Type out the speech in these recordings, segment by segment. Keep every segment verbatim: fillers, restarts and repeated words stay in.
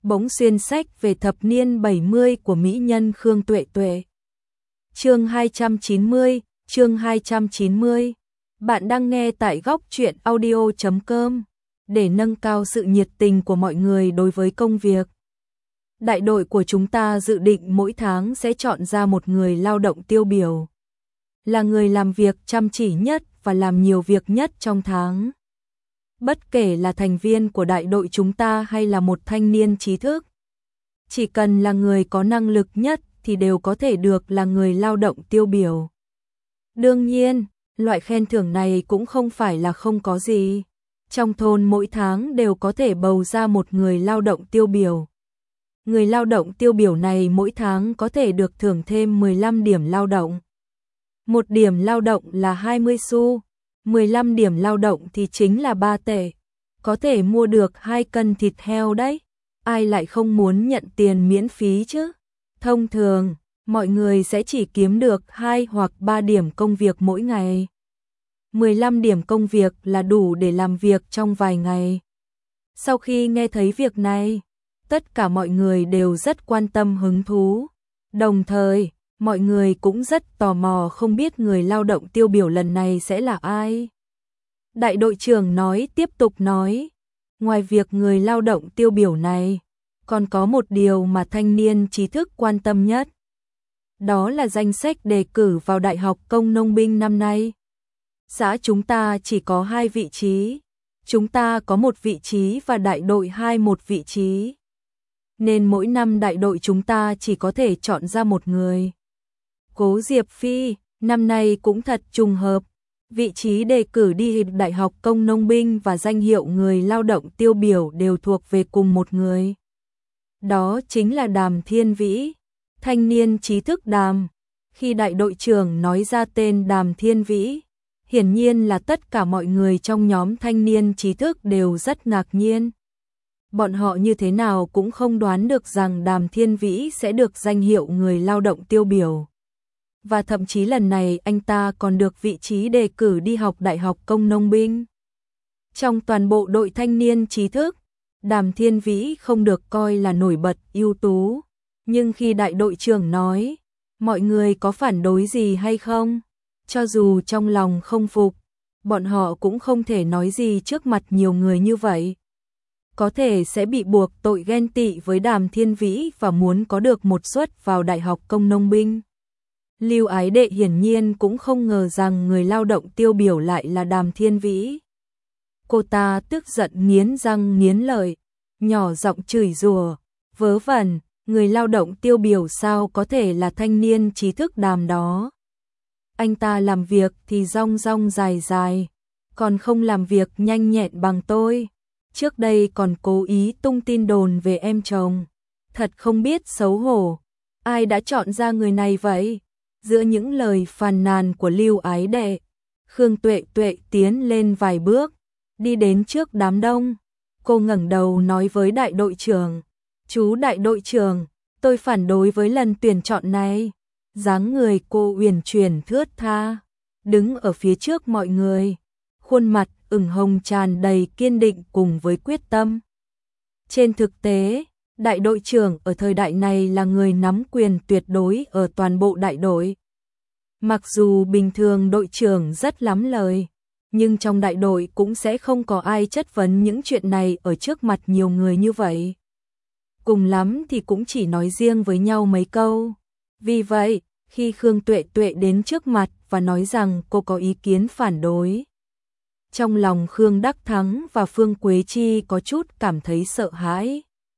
bỗng xuyên sách về thập niên bảy mươi của mỹ nhân Khương Tuệ Tuệ. Chương hai trăm chín mươi, chương hai trăm chín mươi. Bạn đang nghe tại góc truyện audio chấm com để nâng cao sự nhiệt tình của mọi người đối với công việc. Đại đội của chúng ta dự định mỗi tháng sẽ chọn ra một người lao động tiêu biểu, là người làm việc chăm chỉ nhất và làm nhiều việc nhất trong tháng. Bất kể là thành viên của đại đội chúng ta hay là một thanh niên trí thức, chỉ cần là người có năng lực nhất thì đều có thể được là người lao động tiêu biểu. Đương nhiên, loại khen thưởng này cũng không phải là không có gì. Trong thôn mỗi tháng đều có thể bầu ra một người lao động tiêu biểu. Người lao động tiêu biểu này mỗi tháng có thể được thưởng thêm mười lăm điểm lao động. Một điểm lao động là hai mươi xu, mười lăm điểm lao động thì chính là ba tệ. Có thể mua được hai cân thịt heo đấy. Ai lại không muốn nhận tiền miễn phí chứ? Thông thường, mọi người sẽ chỉ kiếm được hai hoặc ba điểm công việc mỗi ngày. mười lăm điểm công việc là đủ để làm việc trong vài ngày. Sau khi nghe thấy việc này, tất cả mọi người đều rất quan tâm hứng thú. Đồng thời, mọi người cũng rất tò mò không biết người lao động tiêu biểu lần này sẽ là ai. Đại đội trưởng nói tiếp tục nói, ngoài việc người lao động tiêu biểu này, còn có một điều mà thanh niên trí thức quan tâm nhất. Đó là danh sách đề cử vào Đại học Công Nông binh năm nay. Xã chúng ta chỉ có hai vị trí, chúng ta có một vị trí và đại đội hai một vị trí. Nên mỗi năm đại đội chúng ta chỉ có thể chọn ra một người. Cố Diệp Phi, năm nay cũng thật trùng hợp. Vị trí đề cử đi Đại học Công Nông binh và danh hiệu người lao động tiêu biểu đều thuộc về cùng một người. Đó chính là Đàm Thiên Vĩ, thanh niên trí thức Đàm. Khi đại đội trưởng nói ra tên Đàm Thiên Vĩ, hiển nhiên là tất cả mọi người trong nhóm thanh niên trí thức đều rất ngạc nhiên. Bọn họ như thế nào cũng không đoán được rằng Đàm Thiên Vĩ sẽ được danh hiệu người lao động tiêu biểu. Và thậm chí lần này anh ta còn được vị trí đề cử đi học Đại học Công Nông binh. Trong toàn bộ đội thanh niên trí thức, Đàm Thiên Vĩ không được coi là nổi bật ưu tú. Nhưng khi đại đội trưởng nói, mọi người có phản đối gì hay không? Cho dù trong lòng không phục, bọn họ cũng không thể nói gì trước mặt nhiều người như vậy. Có thể sẽ bị buộc tội ghen tị với Đàm Thiên Vĩ và muốn có được một suất vào Đại học Công Nông binh. Lưu Ái Đệ hiển nhiên cũng không ngờ rằng người lao động tiêu biểu lại là Đàm Thiên Vĩ. Cô ta tức giận nghiến răng nghiến lợi, nhỏ giọng chửi rủa, vớ vẩn, người lao động tiêu biểu sao có thể là thanh niên trí thức Đàm đó. Anh ta làm việc thì rong rong dài dài, còn không làm việc nhanh nhẹn bằng tôi. Trước đây còn cố ý tung tin đồn về em chồng. Thật không biết xấu hổ. Ai đã chọn ra người này vậy? Giữa những lời phàn nàn của Lưu Ái Đệ, Khương Tuệ Tuệ tiến lên vài bước, đi đến trước đám đông. Cô ngẩng đầu nói với đại đội trưởng, chú đại đội trưởng, tôi phản đối với lần tuyển chọn này. Dáng người cô uyển chuyển thướt tha, đứng ở phía trước mọi người, khuôn mặt ửng hồng tràn đầy kiên định cùng với quyết tâm. Trên thực tế, đại đội trưởng ở thời đại này là người nắm quyền tuyệt đối ở toàn bộ đại đội. Mặc dù bình thường đội trưởng rất lắm lời, nhưng trong đại đội cũng sẽ không có ai chất vấn những chuyện này ở trước mặt nhiều người như vậy. Cùng lắm thì cũng chỉ nói riêng với nhau mấy câu. Vì vậy, khi Khương Tuệ Tuệ đến trước mặt và nói rằng cô có ý kiến phản đối, trong lòng Khương Đắc Thắng và Phương Quế Chi có chút cảm thấy sợ hãi.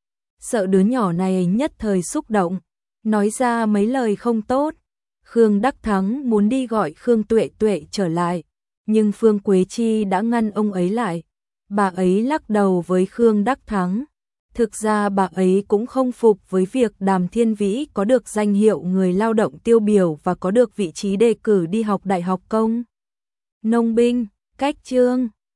Sợ đứa nhỏ này nhất thời xúc động, nói ra mấy lời không tốt. Khương Đắc Thắng muốn đi gọi Khương Tuệ Tuệ trở lại, nhưng Phương Quế Chi đã ngăn ông ấy lại. Bà ấy lắc đầu với Khương Đắc Thắng. Thực ra bà ấy cũng không phục với việc Đàm Thiên Vĩ có được danh hiệu người lao động tiêu biểu và có được vị trí đề cử đi học Đại học Công Nông binh. Cách chương